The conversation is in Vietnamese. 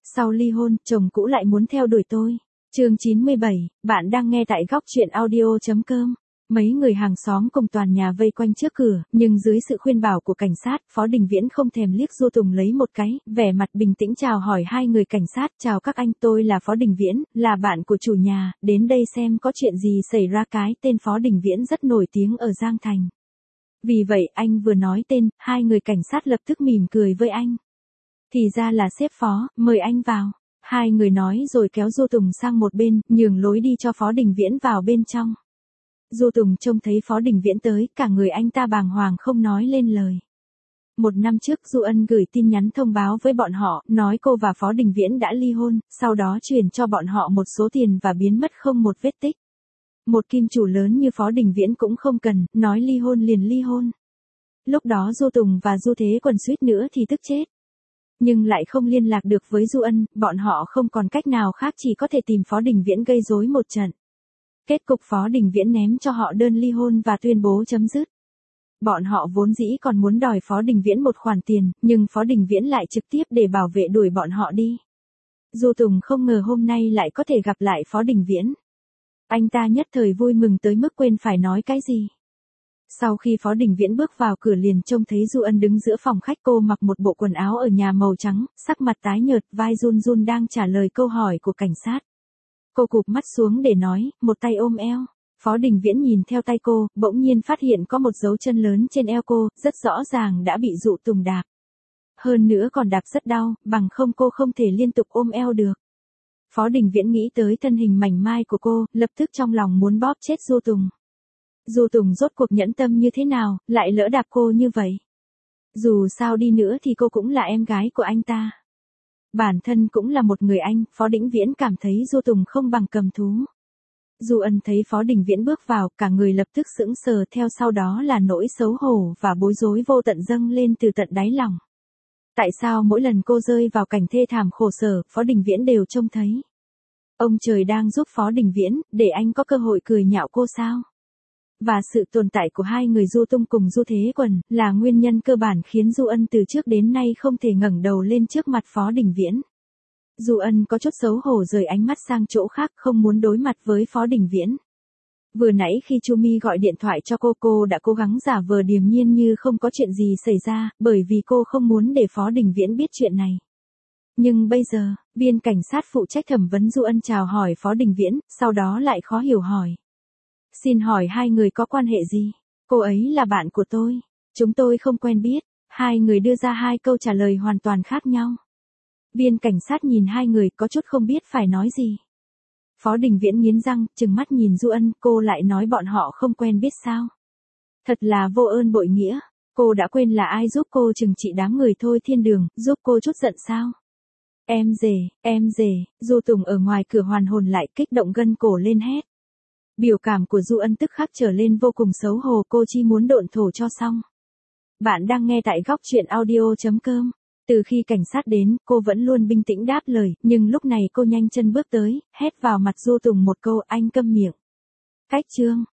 Sau ly hôn, chồng cũ lại muốn theo đuổi tôi. Chương 97, bạn đang nghe tại góc truyện audio.com. Mấy người hàng xóm cùng toàn nhà vây quanh trước cửa, nhưng dưới sự khuyên bảo của cảnh sát, Phó Đình Viễn không thèm liếc Du Tùng lấy một cái, vẻ mặt bình tĩnh chào hỏi hai người cảnh sát. Chào các anh, tôi là Phó Đình Viễn, là bạn của chủ nhà, đến đây xem có chuyện gì xảy ra. Cái tên Phó Đình Viễn rất nổi tiếng ở Giang Thành. Vì vậy anh vừa nói tên, hai người cảnh sát lập tức mỉm cười với anh. Thì ra là sếp Phó, mời anh vào. Hai người nói rồi kéo Du Tùng sang một bên, nhường lối đi cho Phó Đình Viễn vào bên trong. Du Tùng trông thấy Phó Đình Viễn tới, cả người anh ta bàng hoàng không nói lên lời. Một năm trước Du Ân gửi tin nhắn thông báo với bọn họ, nói cô và Phó Đình Viễn đã ly hôn, sau đó chuyển cho bọn họ một số tiền và biến mất không một vết tích. Một kim chủ lớn như Phó Đình Viễn cũng không cần, nói ly hôn liền ly hôn. Lúc đó Du Tùng và Du Thế Quần suýt nữa thì tức chết. Nhưng lại không liên lạc được với Du Ân, bọn họ không còn cách nào khác chỉ có thể tìm Phó Đình Viễn gây rối một trận. Kết cục Phó Đình Viễn ném cho họ đơn ly hôn và tuyên bố chấm dứt. Bọn họ vốn dĩ còn muốn đòi Phó Đình Viễn một khoản tiền, nhưng Phó Đình Viễn lại trực tiếp để bảo vệ đuổi bọn họ đi. Du Tùng không ngờ hôm nay lại có thể gặp lại Phó Đình Viễn. Anh ta nhất thời vui mừng tới mức quên phải nói cái gì. Sau khi Phó Đình Viễn bước vào cửa liền trông thấy Du Ân đứng giữa phòng khách, cô mặc một bộ quần áo ở nhà màu trắng, sắc mặt tái nhợt, vai run run đang trả lời câu hỏi của cảnh sát. Cô cụp mắt xuống để nói, một tay ôm eo. Phó Đình Viễn nhìn theo tay cô, bỗng nhiên phát hiện có một dấu chân lớn trên eo cô, rất rõ ràng đã bị Du Tùng đạp. Hơn nữa còn đạp rất đau, bằng không cô không thể liên tục ôm eo được. Phó Đình Viễn nghĩ tới thân hình mảnh mai của cô, lập tức trong lòng muốn bóp chết Du Tùng. Du Tùng rốt cuộc nhẫn tâm như thế nào, lại lỡ đạp cô như vậy. Dù sao đi nữa thì cô cũng là em gái của anh ta. Bản thân cũng là một người anh, Phó Đình Viễn cảm thấy Du Tùng không bằng cầm thú. Du Ân thấy Phó Đình Viễn bước vào, cả người lập tức sững sờ, theo sau đó là nỗi xấu hổ và bối rối vô tận dâng lên từ tận đáy lòng. Tại sao mỗi lần cô rơi vào cảnh thê thảm khổ sở, Phó Đình Viễn đều trông thấy? Ông trời đang giúp Phó Đình Viễn, để anh có cơ hội cười nhạo cô sao? Và sự tồn tại của hai người Du Tung cùng Du Thế Quần, là nguyên nhân cơ bản khiến Du Ân từ trước đến nay không thể ngẩng đầu lên trước mặt Phó Đình Viễn. Du Ân có chút xấu hổ rời ánh mắt sang chỗ khác, không muốn đối mặt với Phó Đình Viễn. Vừa nãy khi Chu Mi gọi điện thoại cho cô đã cố gắng giả vờ điềm nhiên như không có chuyện gì xảy ra, bởi vì cô không muốn để Phó Đình Viễn biết chuyện này. Nhưng bây giờ, viên cảnh sát phụ trách thẩm vấn Du Ân chào hỏi Phó Đình Viễn, sau đó lại khó hiểu hỏi. Xin hỏi hai người có quan hệ gì? Cô ấy là bạn của tôi. Chúng tôi không quen biết. Hai người đưa ra hai câu trả lời hoàn toàn khác nhau. Viên cảnh sát nhìn hai người có chút không biết phải nói gì. Phó Đình Viễn nghiến răng, trừng mắt nhìn Du Ân, cô lại nói bọn họ không quen biết sao? Thật là vô ơn bội nghĩa. Cô đã quên là ai giúp cô trừng trị đám người Thôi Thiên Đường, giúp cô chút giận sao? Em rể, Du Tùng ở ngoài cửa hoàn hồn lại, kích động gân cổ lên hét. Biểu cảm của Du Ân tức khắc trở lên vô cùng xấu hổ, cô chỉ muốn độn thổ cho xong. Bạn đang nghe tại góc truyện audio.com. Từ khi cảnh sát đến, cô vẫn luôn bình tĩnh đáp lời, nhưng lúc này cô nhanh chân bước tới, hét vào mặt Du Tùng một câu, anh câm miệng. Cách chương.